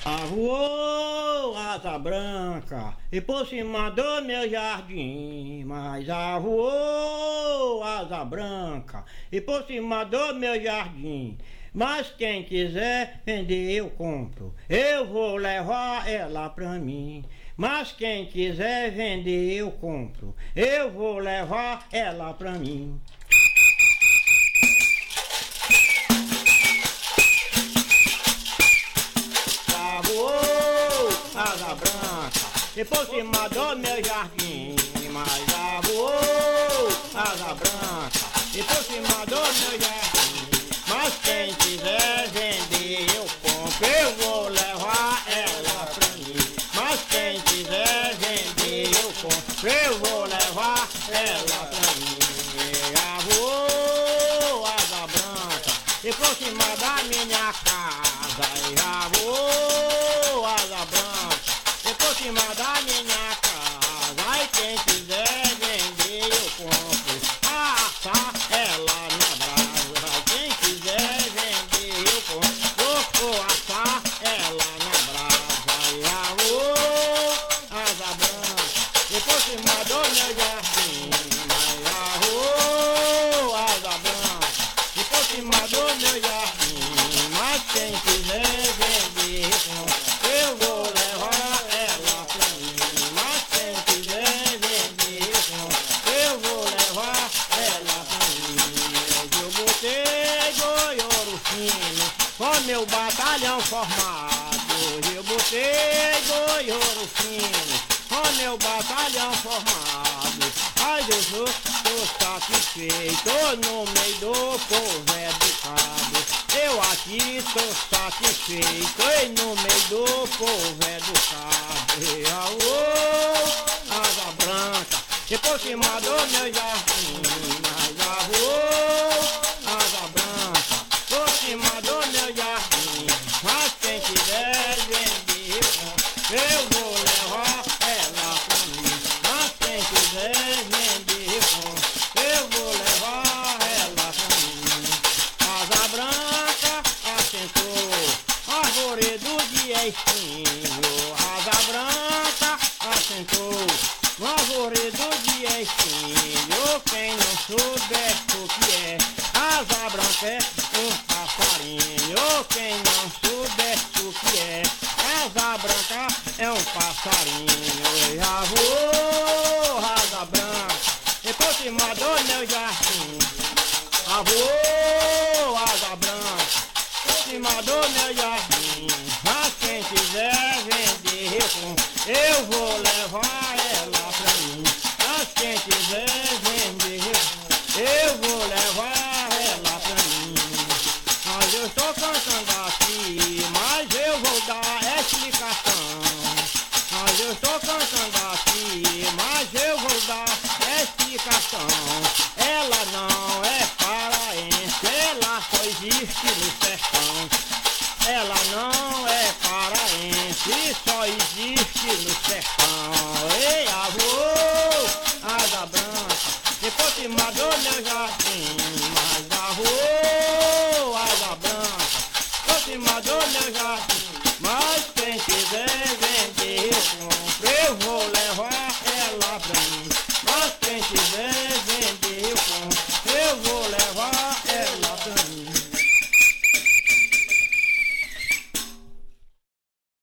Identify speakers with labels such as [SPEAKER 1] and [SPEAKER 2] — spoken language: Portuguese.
[SPEAKER 1] Voou asa branca e por cima do meu jardim, mas voou asa branca e por cima do meu jardim. Mas quem quiser vender eu compro, eu vou levar ela pra mim. Mas quem quiser vender eu compro, eu vou levar ela pra mim. Asa branca e por cima do meu jardim, mas voou asa branca e por cima do meu jardim. Mas quem quiser vender eu compro, eu vou levar ela pra mim. Mas quem quiser vender eu compro, eu vou levar ela pra mim. Voou asa branca e por cima da minha casa, voou asa branca e por cima da minha casa. E quem quiser vender eu compro, assar ela na brasa. Quem quiser vender eu compro, vou assar ela na brasa. Voou asa branca e por cima do meu jardim, voou asa branca e por cima do meu jardim. Mas quem quiser vender eu vou levar ela pra mim. Mas quem quiser vender eu vou levar ela pra mim. Eu botei goioro fino com meu batalhão formado. Eu botei goioro fino com meu batalhão formado. Ai, eu tô satisfeito no meio do povo educado. Eu aqui tô satisfeito e no meio do povo educado. Asa branca e por cima do meu jardim, mas voou asa branca por cima do meu jardim. Mas quem quiser vender eu vou levar ela pra mim. Mas quem quiser vender eu vou levar ela pra mim. Asa branca assentou, arvoredo de espinho. Asa branca assentou, no arvoredo de espinho. Quem não souber o que é asa branca é um passarinho. Quem não souber o que é asa branca é um passarinho. Já voou asa branca e por cima do meu jardim, voou asa branca por cima do meu jardim. Mas quem quiser vender eu vou levar ela pra mim. Mas quem quiser vender eu vou levar ela pra mim. Mas eu estou cantando aqui, mas eu vou dar explicação. Mas eu estou cantando aqui, mas eu vou dar explicação. Ela não é paraense, ela só existe no sertão. Ela não é paraense, só existe no sertão. Ei, voou asa branca e por cima do meu jardim, mas voou asa branca por cima do meu jardim. Mas quem quiser vender eu compro, eu vou